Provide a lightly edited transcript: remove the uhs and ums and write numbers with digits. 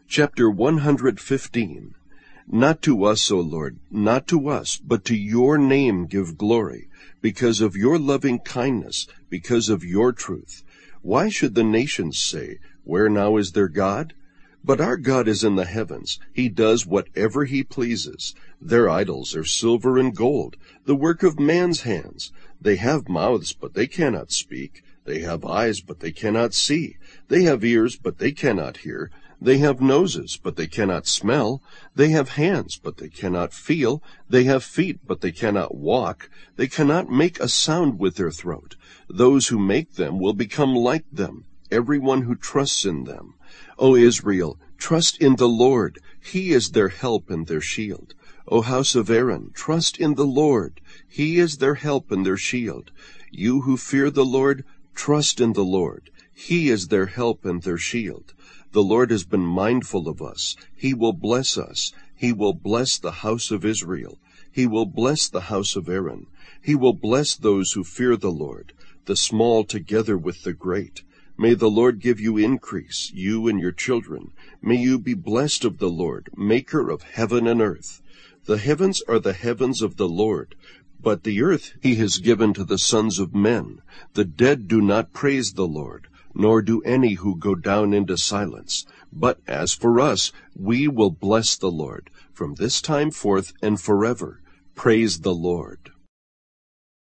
Chapter 115. Not to us, O Lord, not to us, but to your name give glory, because of your loving kindness, because of your truth. Why should the nations say, where now is their God? But our God is in the heavens. He does whatever he pleases. Their idols are silver and gold, the work of man's hands. They have mouths, but they cannot speak. They have eyes, but they cannot see. They have ears, but they cannot hear. They have noses, but they cannot smell. They have hands, but they cannot feel. They have feet, but they cannot walk. They cannot make a sound with their throat. Those who make them will become like them, everyone who trusts in them. O Israel, trust in the Lord. He is their help and their shield. O house of Aaron, trust in the Lord. He is their help and their shield. You who fear the Lord, trust in the Lord. He is their help and their shield. The Lord has been mindful of us. He will bless us. He will bless the house of Israel. He will bless the house of Aaron. He will bless those who fear the Lord, the small together with the great. May the Lord give you increase, you and your children. May you be blessed of the Lord, maker of heaven and earth. The heavens are the heavens of the Lord, but the earth he has given to the sons of men. The dead do not praise the Lord, nor do any who go down into silence. But as for us, we will bless the Lord from this time forth and forever. Praise the Lord.